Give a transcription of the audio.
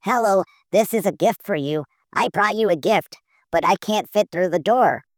Hello, this is a gift for you. I brought you a gift, but I can't fit through the door.